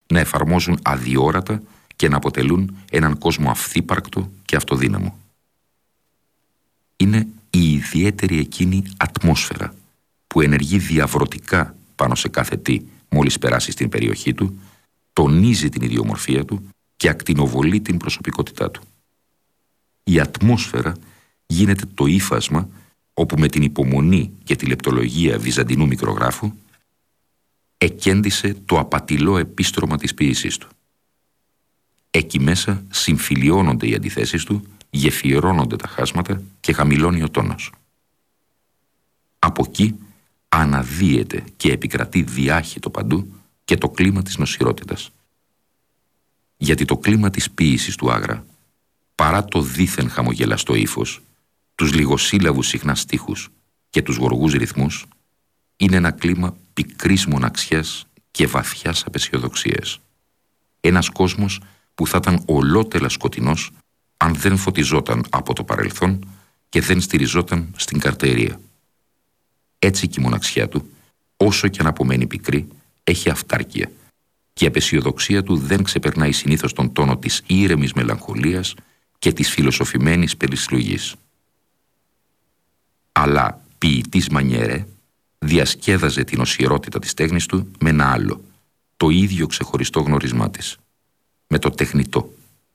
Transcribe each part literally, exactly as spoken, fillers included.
να εφαρμόζουν αδιόρατα και να αποτελούν έναν κόσμο αυθύπαρκτο και αυτοδύναμο. Είναι η ιδιαίτερη εκείνη ατμόσφαιρα που ενεργεί διαβρωτικά πάνω σε κάθε τι μόλις περάσει στην περιοχή του, τονίζει την ιδιομορφία του και ακτινοβολεί την προσωπικότητά του. Η ατμόσφαιρα γίνεται το ύφασμα όπου με την υπομονή και τη λεπτολογία βυζαντινού μικρογράφου εκέντησε το απατηλό επίστρωμα της ποίησής του. Εκεί μέσα συμφιλιώνονται οι αντιθέσεις του, γεφυρώνονται τα χάσματα και χαμηλώνει ο τόνος. Από εκεί αναδύεται και επικρατεί διάχυτο παντού και το κλίμα της νοσηρότητας. Γιατί το κλίμα της ποίησης του Άγρα, παρά το δήθεν χαμογελαστό ύφος, τους λιγοσύλλαβους συχνά στίχους και τους γοργούς ρυθμούς, είναι ένα κλίμα πικρής μοναξιάς και βαθιάς απεσιοδοξίας. Ένας κόσμος που θα ήταν ολότελα σκοτεινός αν δεν φωτιζόταν από το παρελθόν και δεν στηριζόταν στην καρτερία. Έτσι και η μοναξιά του, όσο και αν απομένει πικρή, έχει αυτάρκεια και η απεσιοδοξία του δεν ξεπερνάει συνήθως τον τόνο της ήρεμης μελαγχολίας και της φιλοσοφημένης περισυλλογής. Αλλά ποιητής Μανιέρε διασκέδαζε την οσιερότητα της τέχνης του με ένα άλλο, το ίδιο ξεχωριστό γνωρισμά της, με το τεχνητό.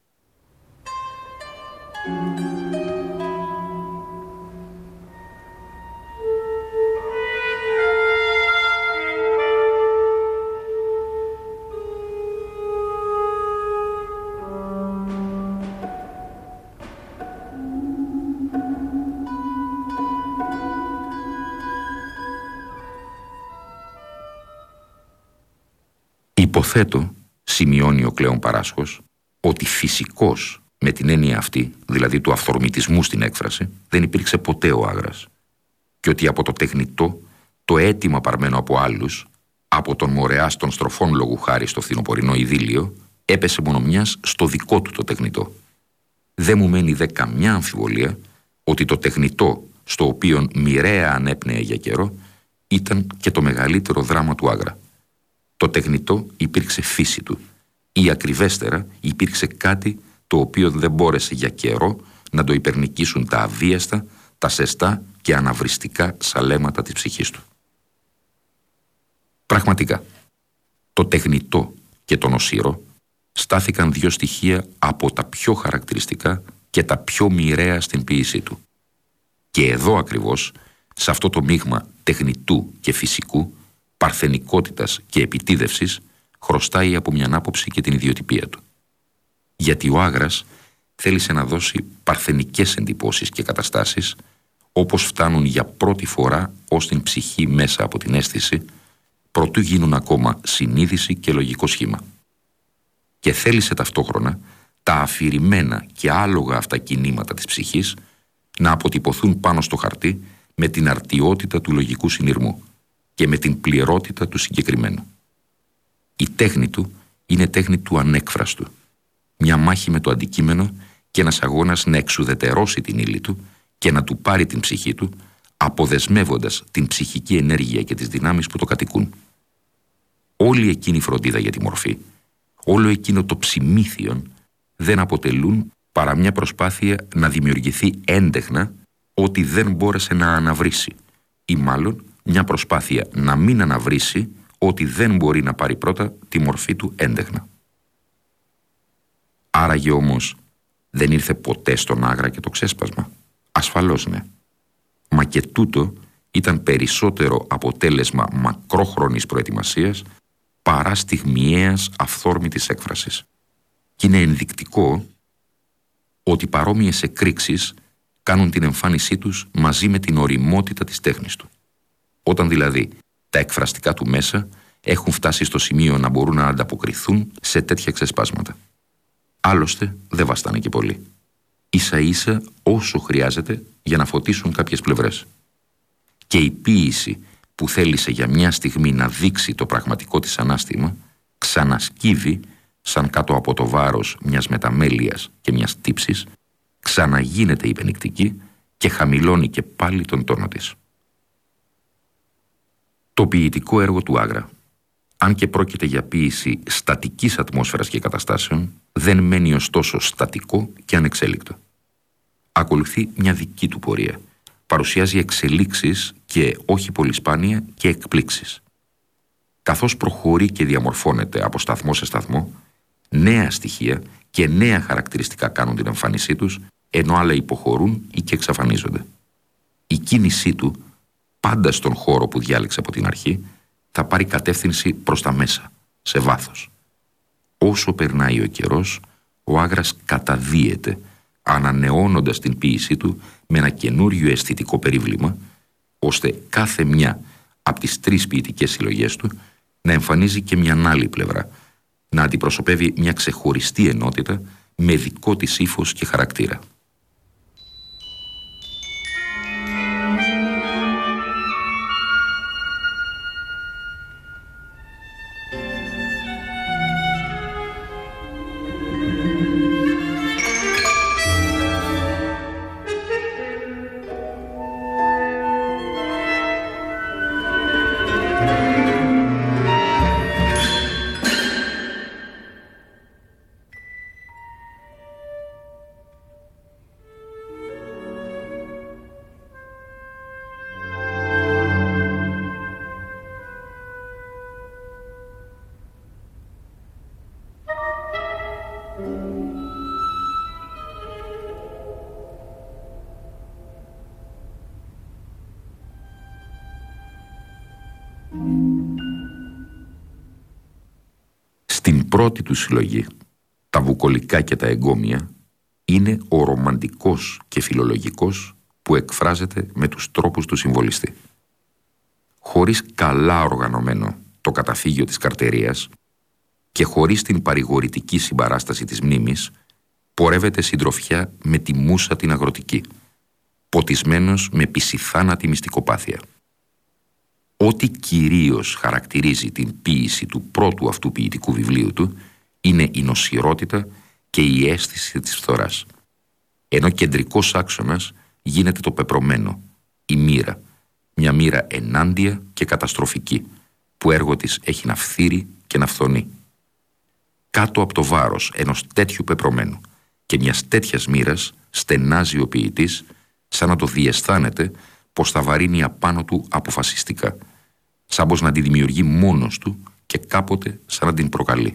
Υποθέτω, σημειώνει ο Κλέον Παράσχος, ότι φυσικός με την έννοια αυτή, δηλαδή του αυθορμητισμού στην έκφραση, δεν υπήρξε ποτέ ο Άγρας και ότι από το τεχνητό, το αίτημα παρμένο από άλλους, από τον μορεάς των στροφών λόγου χάρη στο φθινοπορεινό ειδήλιο, έπεσε μόνο μιας στο δικό του το τεχνητό. Δεν μου μένει δε καμιά αμφιβολία ότι το τεχνητό, στο οποίο μοιραία ανέπνεε για καιρό, ήταν και το μεγαλύτερο δράμα του Άγρα. Το τεχνητό υπήρξε φύση του ή ακριβέστερα υπήρξε κάτι το οποίο δεν μπόρεσε για καιρό να το υπερνικήσουν τα αβίαστα, τα σεστά και αναβριστικά σαλέματα της ψυχής του. Πραγματικά, το τεχνητό και το νοσήρο στάθηκαν δύο στοιχεία από τα πιο χαρακτηριστικά και τα πιο μοιραία στην ποίησή του. Και εδώ ακριβώς, σε αυτό το μείγμα τεχνητού και φυσικού, παρθενικότητας και επιτίδευσης, χρωστάει από μιαν άποψη και την ιδιοτυπία του. Γιατί ο Άγρας θέλησε να δώσει παρθενικές εντυπώσεις και καταστάσεις, όπως φτάνουν για πρώτη φορά ως την ψυχή μέσα από την αίσθηση, προτού γίνουν ακόμα συνείδηση και λογικό σχήμα. Και θέλησε ταυτόχρονα τα αφηρημένα και άλογα αυτά κινήματα της ψυχής να αποτυπωθούν πάνω στο χαρτί με την αρτιότητα του λογικού συνειρμού και με την πληρότητα του συγκεκριμένου. Η τέχνη του είναι τέχνη του ανέκφραστου, μια μάχη με το αντικείμενο και ένας αγώνας να εξουδετερώσει την ύλη του και να του πάρει την ψυχή του, αποδεσμεύοντας την ψυχική ενέργεια και τις δυνάμεις που το κατοικούν. Όλη εκείνη η φροντίδα για τη μορφή, όλο εκείνο το ψημίθιον δεν αποτελούν παρά μια προσπάθεια να δημιουργηθεί έντεχνα ό,τι δεν μπόρεσε να αναβρίσει, ή μάλλον μια προσπάθεια να μην αναβρίσει ότι δεν μπορεί να πάρει πρώτα τη μορφή του έντεχνα. Άραγε όμως δεν ήρθε ποτέ στον Άγρα και το ξέσπασμα? Ασφαλώς ναι. Μα και τούτο ήταν περισσότερο αποτέλεσμα μακρόχρονης προετοιμασίας παρά στιγμιαίας αυθόρμητης έκφρασης. Και είναι ενδεικτικό ότι παρόμοιες εκρήξεις κάνουν την εμφάνισή τους μαζί με την ωριμότητα της τέχνης του. Όταν δηλαδή τα εκφραστικά του μέσα έχουν φτάσει στο σημείο να μπορούν να ανταποκριθούν σε τέτοια ξεσπάσματα. Άλλωστε δεν βαστάνε και πολύ. Ίσα ίσα όσο χρειάζεται για να φωτίσουν κάποιες πλευρές. Και η ποίηση που θέλησε για μια στιγμή να δείξει το πραγματικό της ανάστημα ξανασκύβει σαν κάτω από το βάρος μιας μεταμέλειας και μιας τύψης, ξαναγίνεται υπενικτική και χαμηλώνει και πάλι τον τόνο της. Το ποιητικό έργο του Άγρα, Αν και πρόκειται για ποίηση στατικής ατμόσφαιρας και καταστάσεων, δεν μένει ωστόσο στατικό και ανεξέλικτο. Ακολουθεί μια δική του πορεία. Παρουσιάζει εξελίξεις και όχι πολύ σπάνια και εκπλήξεις. Καθώς προχωρεί και διαμορφώνεται από σταθμό σε σταθμό, νέα στοιχεία και νέα χαρακτηριστικά κάνουν την εμφάνισή τους, ενώ άλλα υποχωρούν ή και εξαφανίζονται. Η κίνησή του, πάντα στον χώρο που διάλεξε από την αρχή, θα πάρει κατεύθυνση προς τα μέσα, σε βάθος. Όσο περνάει ο καιρός, ο Άγρας καταδύεται, ανανεώνοντας την ποίησή του με ένα καινούριο αισθητικό περίβλημα, ώστε κάθε μια από τις τρεις ποιητικές συλλογές του να εμφανίζει και μια άλλη πλευρά, να αντιπροσωπεύει μια ξεχωριστή ενότητα με δικό της ύφος και χαρακτήρα. Στην πρώτη του συλλογή, τα βουκολικά και τα εγκόμια, είναι ο ρομαντικός και φιλολογικός που εκφράζεται με τους τρόπους του συμβολιστή. Χωρίς καλά οργανωμένο το καταφύγιο της καρτερίας και χωρίς την παρηγορητική συμπαράσταση της μνήμης, πορεύεται συντροφιά με τη μούσα την αγροτική, ποτισμένος με πισιθάνατη μυστικοπάθεια. Ό,τι κυρίως χαρακτηρίζει την ποίηση του πρώτου αυτού ποιητικού βιβλίου του είναι η νοσηρότητα και η αίσθηση της φθοράς, ενώ κεντρικός άξονας γίνεται το πεπρωμένο, η μοίρα, μια μοίρα ενάντια και καταστροφική, που έργο της έχει να φθείρει και να φθονεί. Κάτω από το βάρος ενός τέτοιου πεπρωμένου και μιας τέτοιας μοίρας στενάζει ο ποιητής, σαν να το διαισθάνεται πως θα βαρύνει απάνω του αποφασιστικά, σαν πως να τη δημιουργεί μόνος του και κάποτε σαν να την προκαλεί.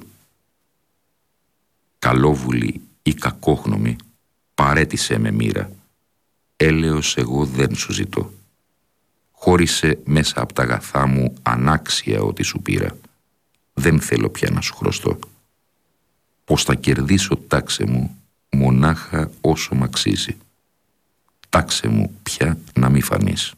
Καλόβουλη ή κακόγνωμη, παρέτησέ με μοίρα, έλεος εγώ δεν σου ζητώ. Χώρισε μέσα από τα αγαθά μου ανάξια ό,τι σου πήρα, δεν θέλω πια να σου χρωστώ. Πως θα κερδίσω τάξε μου μονάχα όσο μ' αξίζει. Τάξε μου πια να μη φανείς.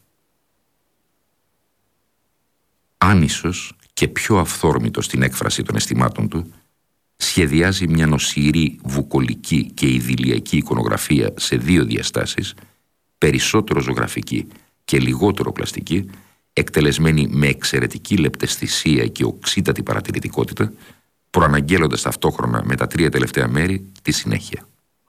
Άνισος και πιο αυθόρμητος στην έκφραση των αισθημάτων του, σχεδιάζει μια νοσηρή βουκολική και ιδηλιακή εικονογραφία σε δύο διαστάσεις, περισσότερο ζωγραφική και λιγότερο πλαστική, εκτελεσμένη με εξαιρετική λεπταισθησία και οξύτατη παρατηρητικότητα, προαναγγέλλοντας ταυτόχρονα με τα τρία τελευταία μέρη τη συνέχεια.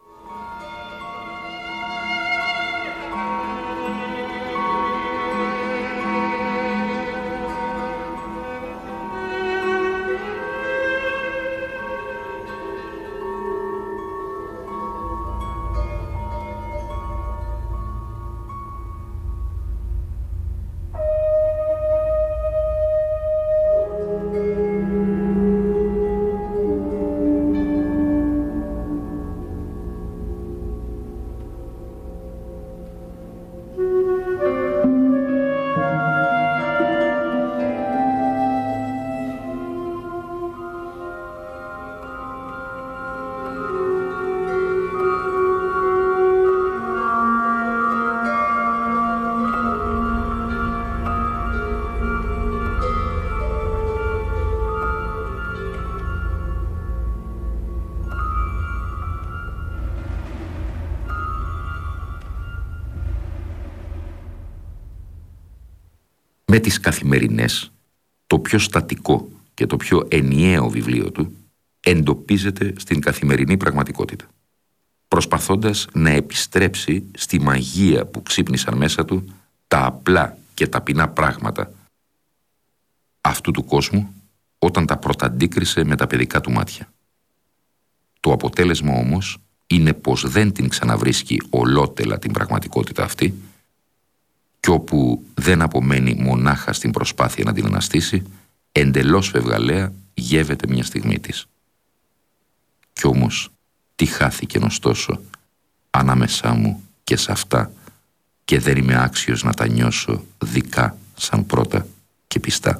Με τις καθημερινές, το πιο στατικό και το πιο ενιαίο βιβλίο του εντοπίζεται στην καθημερινή πραγματικότητα, προσπαθώντας να επιστρέψει στη μαγεία που ξύπνησαν μέσα του τα απλά και ταπεινά πράγματα αυτού του κόσμου, όταν τα πρωταντίκρισε με τα παιδικά του μάτια. Το αποτέλεσμα όμως είναι πως δεν την ξαναβρίσκει ολότελα την πραγματικότητα αυτή και όπου δεν απομένει μονάχα στην προσπάθεια να την αναστήσει, εντελώς φευγαλέα γεύεται μια στιγμή της. Κι όμως τι χάθηκε ωστόσο ανάμεσά μου και σε αυτά και δεν είμαι άξιος να τα νιώσω δικά σαν πρώτα και πιστά.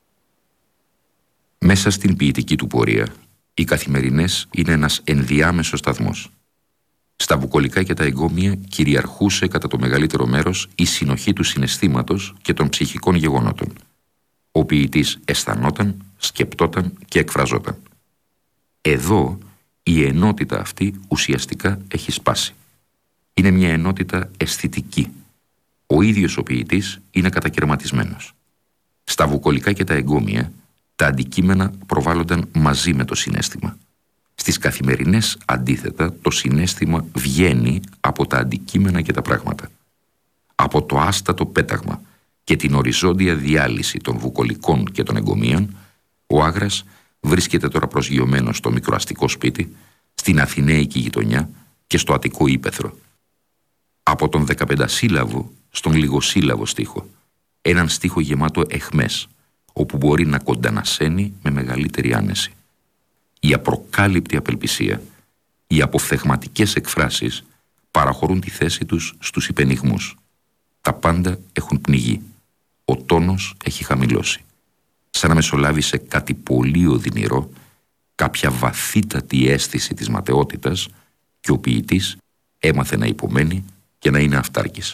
Μέσα στην ποιητική του πορεία, οι καθημερινές είναι ένας ενδιάμεσος σταθμός. Στα βουκολικά και τα εγκόμια κυριαρχούσε κατά το μεγαλύτερο μέρος η συνοχή του συναισθήματος και των ψυχικών γεγονότων. Ο ποιητής αισθανόταν, σκεπτόταν και εκφραζόταν. Εδώ η ενότητα αυτή ουσιαστικά έχει σπάσει. Είναι μια ενότητα αισθητική. Ο ίδιος ο ποιητής είναι κατακαιρματισμένος. Στα βουκολικά και τα εγκόμια τα αντικείμενα προβάλλονταν μαζί με το συναίσθημα. Στις καθημερινές, αντίθετα, το συναίσθημα βγαίνει από τα αντικείμενα και τα πράγματα. Από το άστατο πέταγμα και την οριζόντια διάλυση των βουκολικών και των εγκομίων, ο Άγρας βρίσκεται τώρα προσγειωμένος στο μικροαστικό σπίτι, στην αθηναϊκή γειτονιά και στο αττικό ύπαιθρο. Από τον δεκαπεντασύλλαβο στον λιγοσύλλαβο στίχο, έναν στίχο γεμάτο αιχμές, όπου μπορεί να κοντανασένει με μεγαλύτερη άνεση. Η απροκάλυπτη απελπισία, οι αποφθεγματικές εκφράσεις παραχωρούν τη θέση τους στους υπενιγμούς. Τα πάντα έχουν πνιγεί. Ο τόνος έχει χαμηλώσει. Σαν να μεσολάβησε κάτι πολύ οδυνηρό, κάποια βαθύτατη αίσθηση της ματαιότητας και ο ποιητής έμαθε να υπομένει και να είναι αυτάρκης.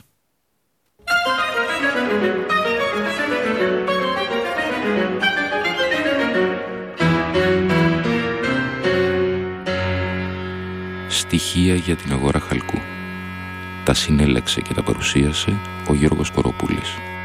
Στοιχεία για την αγορά χαλκού. Τα συνέλεξε και τα παρουσίασε ο Γιώργος Κοροπούλης.